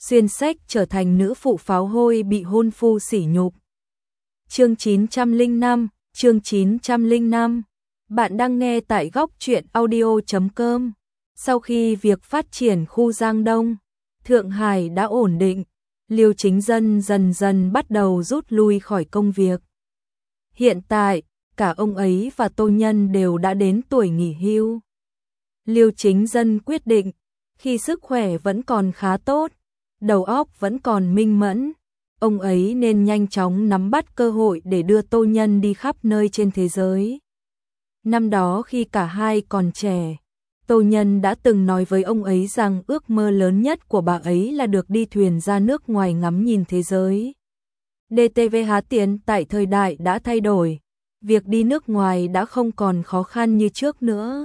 xuyên sách trở thành nữ phụ pháo hôi bị hôn phu sỉ nhục. Chương 905, chương 905. Bạn đang nghe tại góc truyện audio.com. Sau khi việc phát triển khu Giang Đông, Thượng Hải đã ổn định, Liêu Chính Dân dần dần bắt đầu rút lui khỏi công việc. Hiện tại, cả ông ấy và Tô Nhân đều đã đến tuổi nghỉ hưu. Liêu Chính Dân quyết định, khi sức khỏe vẫn còn khá tốt, đầu óc vẫn còn minh mẫn, ông ấy nên nhanh chóng nắm bắt cơ hội để đưa Tô Nhân đi khắp nơi trên thế giới. Năm đó khi cả hai còn trẻ, Tô Nhân đã từng nói với ông ấy rằng ước mơ lớn nhất của bà ấy là được đi thuyền ra nước ngoài ngắm nhìn thế giới. DTV tiền tại thời đại đã thay đổi, việc đi nước ngoài đã không còn khó khăn như trước nữa.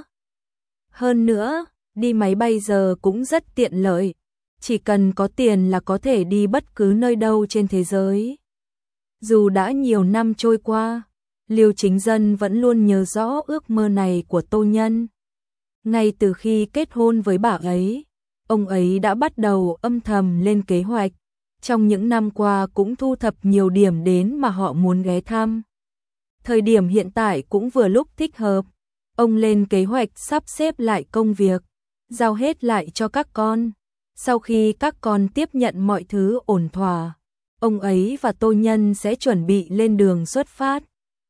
Hơn nữa, đi máy bay giờ cũng rất tiện lợi, chỉ cần có tiền là có thể đi bất cứ nơi đâu trên thế giới. Dù đã nhiều năm trôi qua, Liêu Chính Dân vẫn luôn nhớ rõ ước mơ này của Tô Nhân. Ngay từ khi kết hôn với bà ấy, ông ấy đã bắt đầu âm thầm lên kế hoạch, trong những năm qua cũng thu thập nhiều điểm đến mà họ muốn ghé thăm. Thời điểm hiện tại cũng vừa lúc thích hợp, ông lên kế hoạch sắp xếp lại công việc, giao hết lại cho các con. Sau khi các con tiếp nhận mọi thứ ổn thỏa, ông ấy và Tô Nhân sẽ chuẩn bị lên đường xuất phát.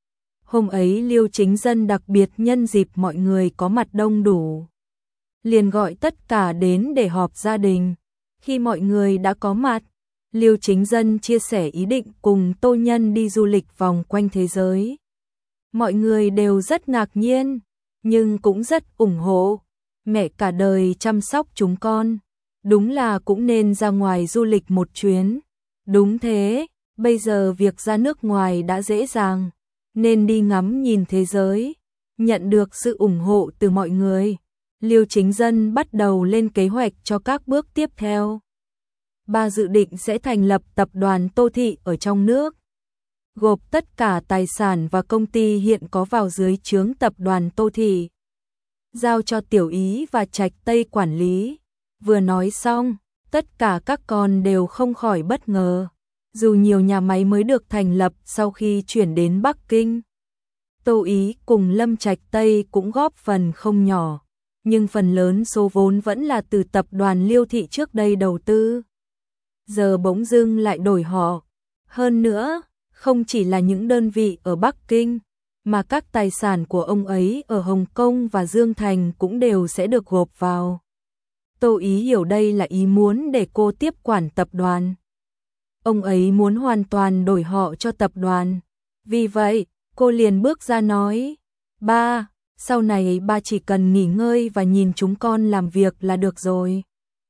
Hôm ấy Liêu Chính Dân đặc biệt nhân dịp mọi người có mặt đông đủ, liền gọi tất cả đến để họp gia đình. Khi mọi người đã có mặt, Liêu Chính Dân chia sẻ ý định cùng Tô Nhân đi du lịch vòng quanh thế giới. Mọi người đều rất ngạc nhiên, nhưng cũng rất ủng hộ. Mẹ cả đời chăm sóc chúng con, đúng là cũng nên ra ngoài du lịch một chuyến. Đúng thế, bây giờ việc ra nước ngoài đã dễ dàng, nên đi ngắm nhìn thế giới. Nhận được sự ủng hộ từ mọi người, Liêu Chính Dân bắt đầu lên kế hoạch cho các bước tiếp theo. Bà dự định sẽ thành lập tập đoàn Tô Thị ở trong nước, gộp tất cả tài sản và công ty hiện có vào dưới trướng tập đoàn Tô Thị, giao cho Tiểu Ý và Trạch Tây quản lý. Vừa nói xong, tất cả các con đều không khỏi bất ngờ. Dù nhiều nhà máy mới được thành lập sau khi chuyển đến Bắc Kinh, Tô Ý cùng Lâm Trạch Tây cũng góp phần không nhỏ, nhưng phần lớn số vốn vẫn là từ tập đoàn Liêu Thị trước đây đầu tư. Giờ bỗng dưng lại đổi họ. Hơn nữa, không chỉ là những đơn vị ở Bắc Kinh, mà các tài sản của ông ấy ở Hồng Kông và Dương Thành cũng đều sẽ được gộp vào. Tô Ý hiểu đây là ý muốn để cô tiếp quản tập đoàn. Ông ấy muốn hoàn toàn đổi họ cho tập đoàn. Vì vậy, cô liền bước ra nói, ba, sau này ba chỉ cần nghỉ ngơi và nhìn chúng con làm việc là được rồi.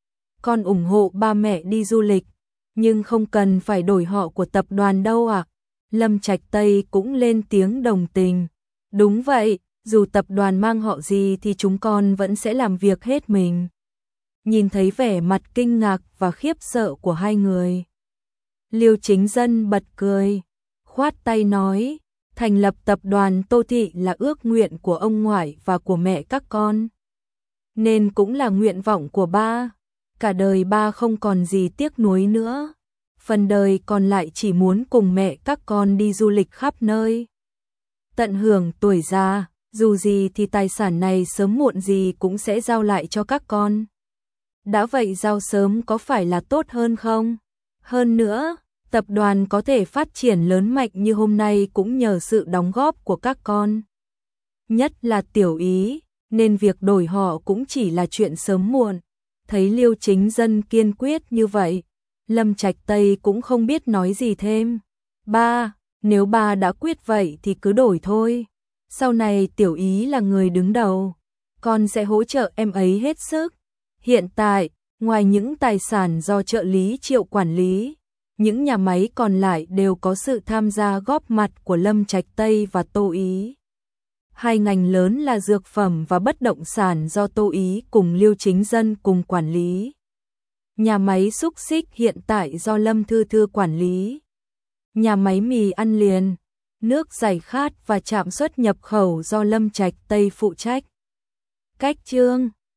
Con ủng hộ ba mẹ đi du lịch, nhưng không cần phải đổi họ của tập đoàn đâu ạ. Lâm Trạch Tây cũng lên tiếng đồng tình. Đúng vậy, dù tập đoàn mang họ gì thì chúng con vẫn sẽ làm việc hết mình. Nhìn thấy vẻ mặt kinh ngạc và khiếp sợ của hai người, Liêu Chính Dân bật cười, khoát tay nói, thành lập tập đoàn Tô Thị là ước nguyện của ông ngoại và của mẹ các con, nên cũng là nguyện vọng của ba. Cả đời ba không còn gì tiếc nuối nữa, phần đời còn lại chỉ muốn cùng mẹ các con đi du lịch khắp nơi, tận hưởng tuổi già. Dù gì thì tài sản này sớm muộn gì cũng sẽ giao lại cho các con. Đã vậy giao sớm có phải là tốt hơn không? Hơn nữa, tập đoàn có thể phát triển lớn mạnh như hôm nay cũng nhờ sự đóng góp của các con. Nhất là Tiểu Ý, nên việc đổi họ cũng chỉ là chuyện sớm muộn. Thấy Liêu Chính Dân kiên quyết như vậy, Lâm Trạch Tây cũng không biết nói gì thêm. Ba, nếu ba đã quyết vậy thì cứ đổi thôi. Sau này Tiểu Ý là người đứng đầu, con sẽ hỗ trợ em ấy hết sức. Hiện tại, ngoài những tài sản do trợ lý Triệu quản lý, những nhà máy còn lại đều có sự tham gia góp mặt của Lâm Trạch Tây và Tô Ý. Hai ngành lớn là dược phẩm và bất động sản do Tô Ý cùng Liêu Chính Dân cùng quản lý. Nhà máy xúc xích hiện tại do Lâm Thư Thư quản lý. Nhà máy mì ăn liền, nước giải khát và trạm xuất nhập khẩu do Lâm Trạch Tây phụ trách. Cách chương